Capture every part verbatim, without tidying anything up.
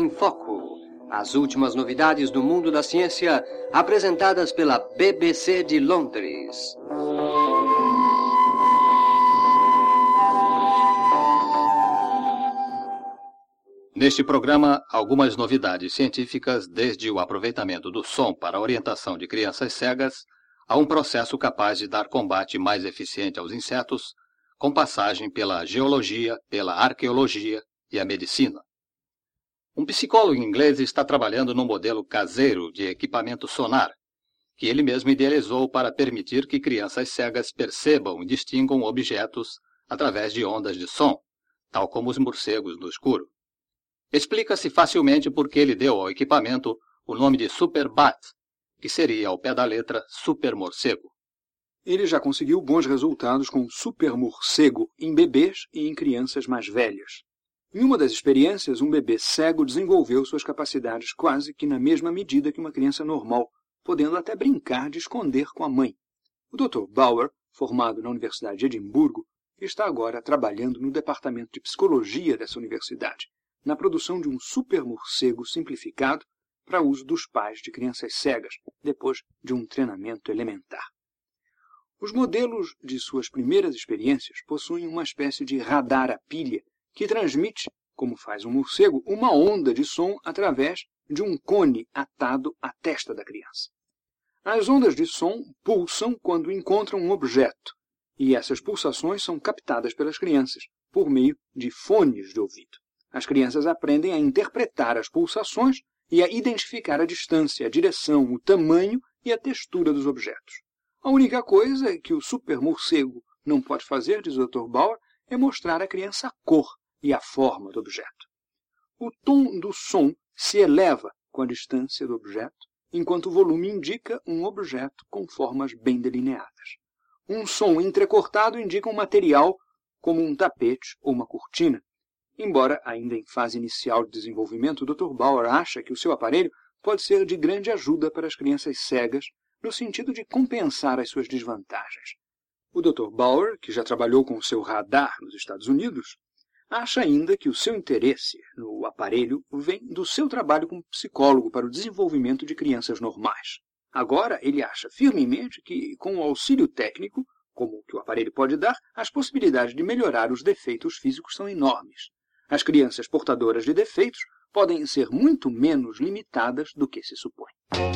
em Foco. As últimas novidades do mundo da ciência, apresentadas pela B B C de Londres. Neste programa, algumas novidades científicas, desde o aproveitamento do som para a orientação de crianças cegas, a um processo capaz de dar combate mais eficiente aos insetos, com passagem pela geologia, pela arqueologia e a medicina. Um psicólogo inglês está trabalhando num modelo caseiro de equipamento sonar, que ele mesmo idealizou para permitir que crianças cegas percebam e distingam objetos através de ondas de som, tal como os morcegos no escuro. Explica-se facilmente por que ele deu ao equipamento o nome de Superbat, que seria, ao pé da letra, super morcego. Ele já conseguiu bons resultados com o super morcego em bebês e em crianças mais velhas. Em uma das experiências, um bebê cego desenvolveu suas capacidades quase que na mesma medida que uma criança normal, podendo até brincar de esconder com a mãe. O doutor Bauer, formado na Universidade de Edimburgo, está agora trabalhando no departamento de psicologia dessa universidade, na produção de um super morcego simplificado para uso dos pais de crianças cegas, depois de um treinamento elementar. Os modelos de suas primeiras experiências possuem uma espécie de radar a pilha que transmite, como faz um morcego, uma onda de som através de um cone atado à testa da criança. As ondas de som pulsam quando encontram um objeto, e essas pulsações são captadas pelas crianças por meio de fones de ouvido. As crianças aprendem a interpretar as pulsações e a identificar a distância, a direção, o tamanho e a textura dos objetos. A única coisa que o super morcego não pode fazer, diz o doutor Bauer, é mostrar à criança a cor e a forma do objeto. O tom do som se eleva com a distância do objeto, enquanto o volume indica um objeto com formas bem delineadas. Um som entrecortado indica um material como um tapete ou uma cortina. Embora ainda em fase inicial de desenvolvimento, o doutor Bauer acha que o seu aparelho pode ser de grande ajuda para as crianças cegas, no sentido de compensar as suas desvantagens. O doutor Bauer, que já trabalhou com o seu radar nos Estados Unidos, acha ainda que o seu interesse no aparelho vem do seu trabalho como psicólogo para o desenvolvimento de crianças normais. Agora, ele acha firmemente que, com o auxílio técnico, como o que o aparelho pode dar, as possibilidades de melhorar os defeitos físicos são enormes. As crianças portadoras de defeitos podem ser muito menos limitadas do que se supõe.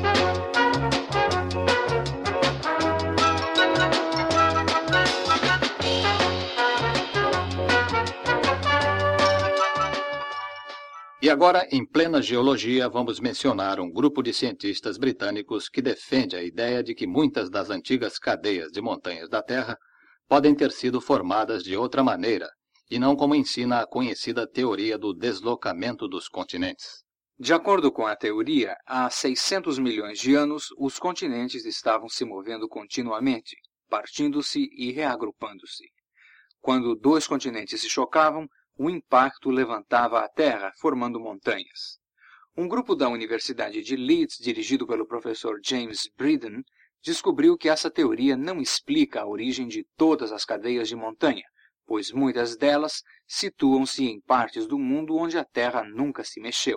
E agora, em plena geologia, vamos mencionar um grupo de cientistas britânicos que defende a ideia de que muitas das antigas cadeias de montanhas da Terra podem ter sido formadas de outra maneira, e não como ensina a conhecida teoria do deslocamento dos continentes. De acordo com a teoria, há seiscentos milhões de anos, os continentes estavam se movendo continuamente, partindo-se e reagrupando-se. Quando dois continentes se chocavam, o impacto levantava a Terra, formando montanhas. Um grupo da Universidade de Leeds, dirigido pelo professor James Breeden, descobriu que essa teoria não explica a origem de todas as cadeias de montanha, pois muitas delas situam-se em partes do mundo onde a Terra nunca se mexeu.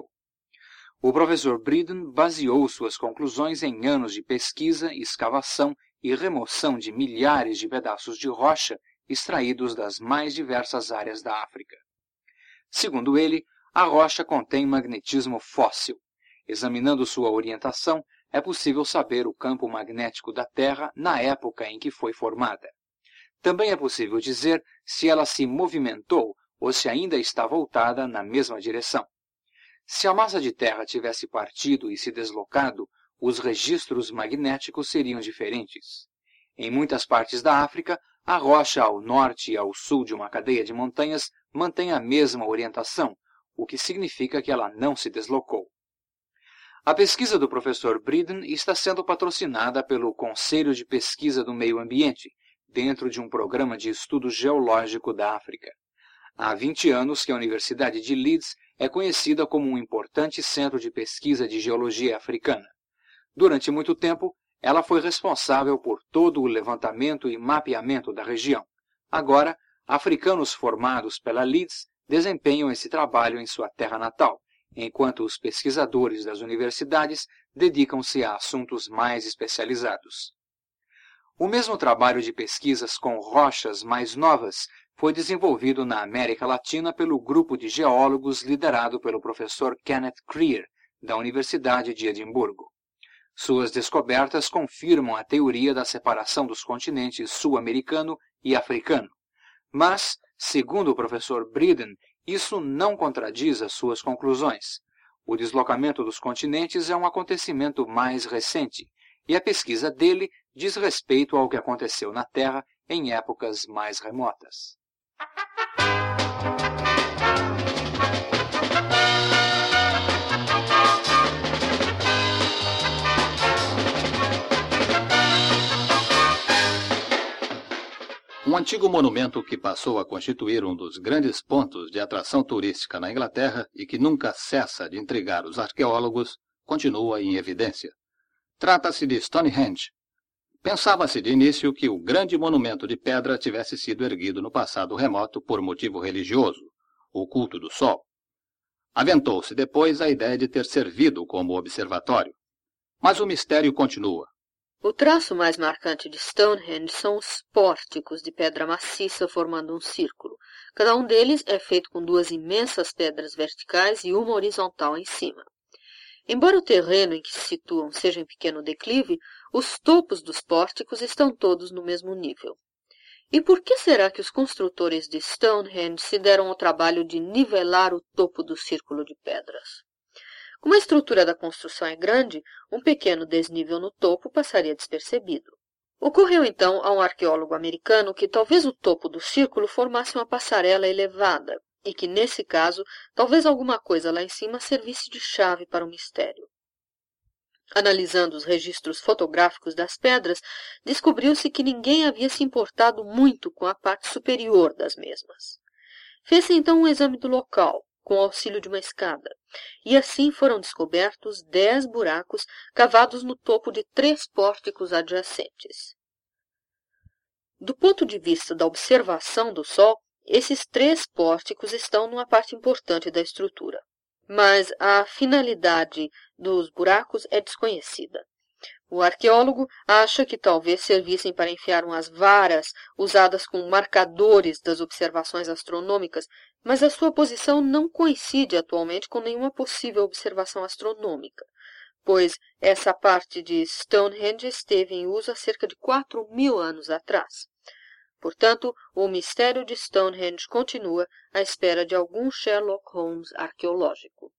O professor Breeden baseou suas conclusões em anos de pesquisa, escavação e remoção de milhares de pedaços de rocha extraídos das mais diversas áreas da África. Segundo ele, a rocha contém magnetismo fóssil. Examinando sua orientação, é possível saber o campo magnético da Terra na época em que foi formada. Também é possível dizer se ela se movimentou ou se ainda está voltada na mesma direção. Se a massa de terra tivesse partido e se deslocado, os registros magnéticos seriam diferentes. Em muitas partes da África, a rocha ao norte e ao sul de uma cadeia de montanhas mantém a mesma orientação, o que significa que ela não se deslocou. A pesquisa do professor Breeden está sendo patrocinada pelo Conselho de Pesquisa do Meio Ambiente, dentro de um programa de estudo geológico da África. Há vinte anos que a Universidade de Leeds é conhecida como um importante centro de pesquisa de geologia africana. Durante muito tempo, ela foi responsável por todo o levantamento e mapeamento da região. Agora, africanos formados pela Leeds desempenham esse trabalho em sua terra natal, enquanto os pesquisadores das universidades dedicam-se a assuntos mais especializados. O mesmo trabalho de pesquisas com rochas mais novas foi desenvolvido na América Latina pelo grupo de geólogos liderado pelo professor Kenneth Creer, da Universidade de Edimburgo. Suas descobertas confirmam a teoria da separação dos continentes sul-americano e africano. Mas, segundo o professor Breeden, isso não contradiz as suas conclusões. O deslocamento dos continentes é um acontecimento mais recente, e a pesquisa dele diz respeito ao que aconteceu na Terra em épocas mais remotas. Um antigo monumento que passou a constituir um dos grandes pontos de atração turística na Inglaterra e que nunca cessa de intrigar os arqueólogos, continua em evidência. Trata-se de Stonehenge. Pensava-se de início que o grande monumento de pedra tivesse sido erguido no passado remoto por motivo religioso, o culto do sol. Aventou-se depois a ideia de ter servido como observatório. Mas o mistério continua. O traço mais marcante de Stonehenge são os pórticos de pedra maciça formando um círculo. Cada um deles é feito com duas imensas pedras verticais e uma horizontal em cima. Embora o terreno em que se situam seja em pequeno declive, os topos dos pórticos estão todos no mesmo nível. E por que será que os construtores de Stonehenge se deram ao trabalho de nivelar o topo do círculo de pedras? Como a estrutura da construção é grande, um pequeno desnível no topo passaria despercebido. Ocorreu então a um arqueólogo americano que talvez o topo do círculo formasse uma passarela elevada, e que, nesse caso, talvez alguma coisa lá em cima servisse de chave para o mistério. Analisando os registros fotográficos das pedras, descobriu-se que ninguém havia se importado muito com a parte superior das mesmas. Fez-se então um exame do local, com o auxílio de uma escada, e assim foram descobertos dez buracos cavados no topo de três pórticos adjacentes. Do ponto de vista da observação do Sol, esses três pórticos estão numa parte importante da estrutura, mas a finalidade dos buracos é desconhecida. O arqueólogo acha que talvez servissem para enfiar umas varas usadas como marcadores das observações astronômicas, mas a sua posição não coincide atualmente com nenhuma possível observação astronômica, pois essa parte de Stonehenge esteve em uso há cerca de quatro mil anos atrás. Portanto, o mistério de Stonehenge continua à espera de algum Sherlock Holmes arqueológico.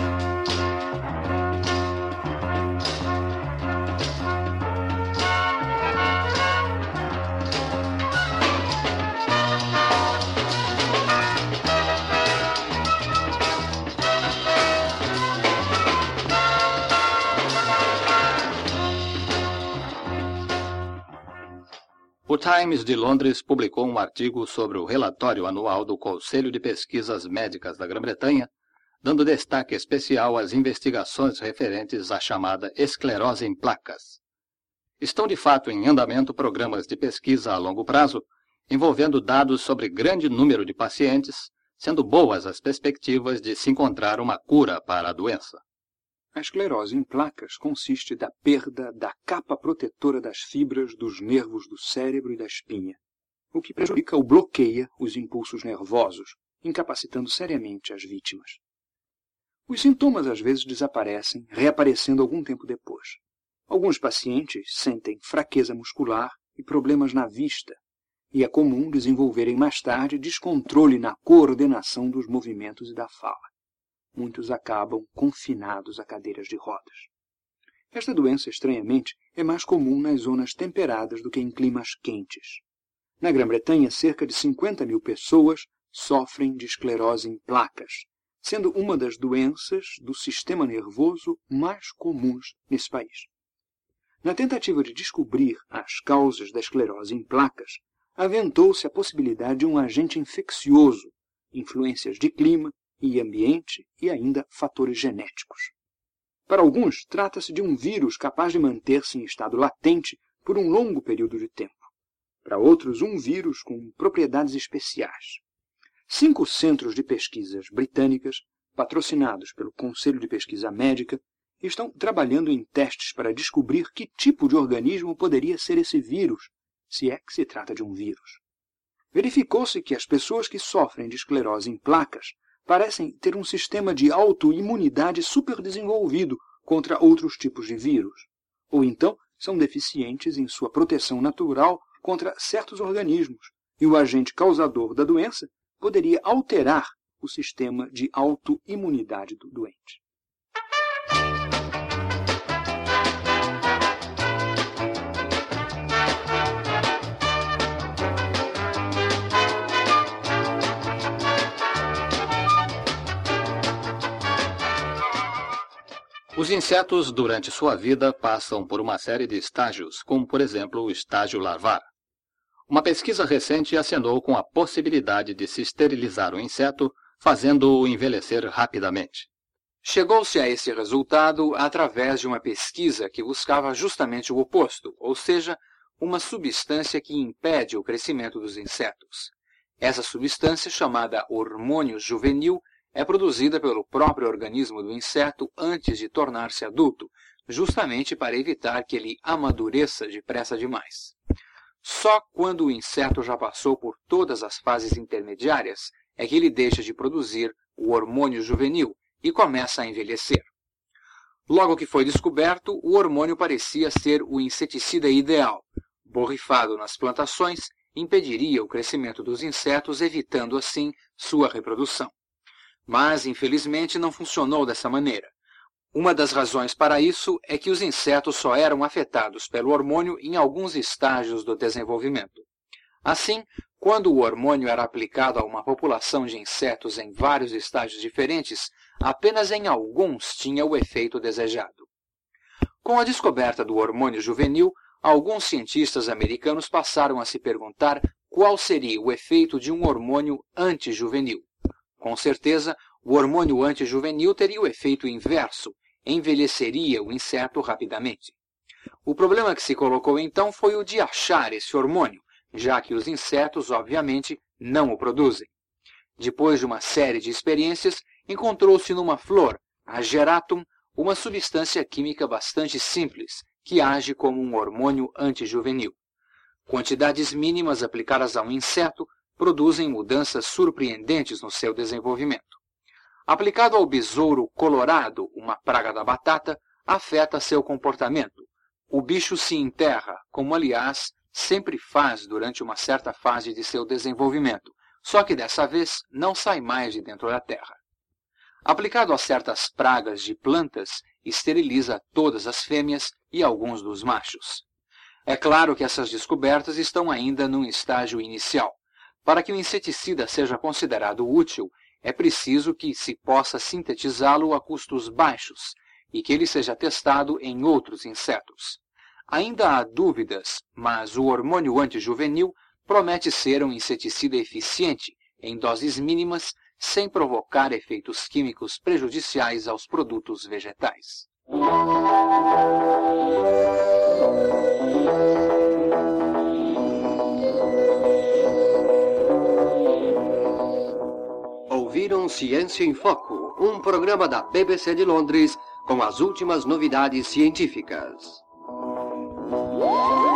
O Times de Londres publicou um artigo sobre o relatório anual do Conselho de Pesquisas Médicas da Grã-Bretanha, dando destaque especial às investigações referentes à chamada esclerose em placas. Estão de fato em andamento programas de pesquisa a longo prazo, envolvendo dados sobre grande número de pacientes, sendo boas as perspectivas de se encontrar uma cura para a doença. A esclerose em placas consiste da perda da capa protetora das fibras dos nervos do cérebro e da espinha, o que prejudica ou bloqueia os impulsos nervosos, incapacitando seriamente as vítimas. Os sintomas às vezes desaparecem, reaparecendo algum tempo depois. Alguns pacientes sentem fraqueza muscular e problemas na vista, e é comum desenvolverem mais tarde descontrole na coordenação dos movimentos e da fala. Muitos acabam confinados a cadeiras de rodas. Esta doença, estranhamente, é mais comum nas zonas temperadas do que em climas quentes. Na Grã-Bretanha, cerca de cinquenta mil pessoas sofrem de esclerose em placas, sendo uma das doenças do sistema nervoso mais comuns nesse país. Na tentativa de descobrir as causas da esclerose em placas, aventou-se a possibilidade de um agente infeccioso, influências de clima e ambiente e ainda fatores genéticos. Para alguns, trata-se de um vírus capaz de manter-se em estado latente por um longo período de tempo. Para outros, um vírus com propriedades especiais. Cinco centros de pesquisas britânicas patrocinados pelo Conselho de Pesquisa Médica, estão trabalhando em testes para descobrir que tipo de organismo poderia ser esse vírus, se é que se trata de um vírus. Verificou-se que as pessoas que sofrem de esclerose em placas parecem ter um sistema de autoimunidade superdesenvolvido contra outros tipos de vírus, ou então são deficientes em sua proteção natural contra certos organismos, e o agente causador da doença poderia alterar o sistema de autoimunidade do doente. Os insetos, durante sua vida, passam por uma série de estágios, como, por exemplo, o estágio larvar. Uma pesquisa recente acenou com a possibilidade de se esterilizar o inseto, fazendo-o envelhecer rapidamente. Chegou-se a esse resultado através de uma pesquisa que buscava justamente o oposto, ou seja, uma substância que impede o crescimento dos insetos. Essa substância, chamada hormônio juvenil, é produzida pelo próprio organismo do inseto antes de tornar-se adulto, justamente para evitar que ele amadureça depressa demais. Só quando o inseto já passou por todas as fases intermediárias é que ele deixa de produzir o hormônio juvenil e começa a envelhecer. Logo que foi descoberto, o hormônio parecia ser o inseticida ideal. Borrifado nas plantações, impediria o crescimento dos insetos, evitando assim sua reprodução. Mas, infelizmente, não funcionou dessa maneira. Uma das razões para isso é que os insetos só eram afetados pelo hormônio em alguns estágios do desenvolvimento. Assim, quando o hormônio era aplicado a uma população de insetos em vários estágios diferentes, apenas em alguns tinha o efeito desejado. Com a descoberta do hormônio juvenil, alguns cientistas americanos passaram a se perguntar qual seria o efeito de um hormônio antijuvenil. Com certeza, o hormônio antijuvenil teria o efeito inverso, envelheceria o inseto rapidamente. O problema que se colocou então foi o de achar esse hormônio, já que os insetos, obviamente, não o produzem. Depois de uma série de experiências, encontrou-se numa flor, a Geratum, uma substância química bastante simples, que age como um hormônio antijuvenil. Quantidades mínimas aplicadas a um inseto produzem mudanças surpreendentes no seu desenvolvimento. Aplicado ao besouro colorado, uma praga da batata, afeta seu comportamento. O bicho se enterra, como aliás sempre faz durante uma certa fase de seu desenvolvimento, só que dessa vez não sai mais de dentro da terra. Aplicado a certas pragas de plantas, esteriliza todas as fêmeas e alguns dos machos. É claro que essas descobertas estão ainda num estágio inicial. Para que o inseticida seja considerado útil, é preciso que se possa sintetizá-lo a custos baixos e que ele seja testado em outros insetos. Ainda há dúvidas, mas o hormônio antijuvenil promete ser um inseticida eficiente, em doses mínimas, sem provocar efeitos químicos prejudiciais aos produtos vegetais. Ouviram Ciência em Foco, um programa da B B C de Londres com as últimas novidades científicas.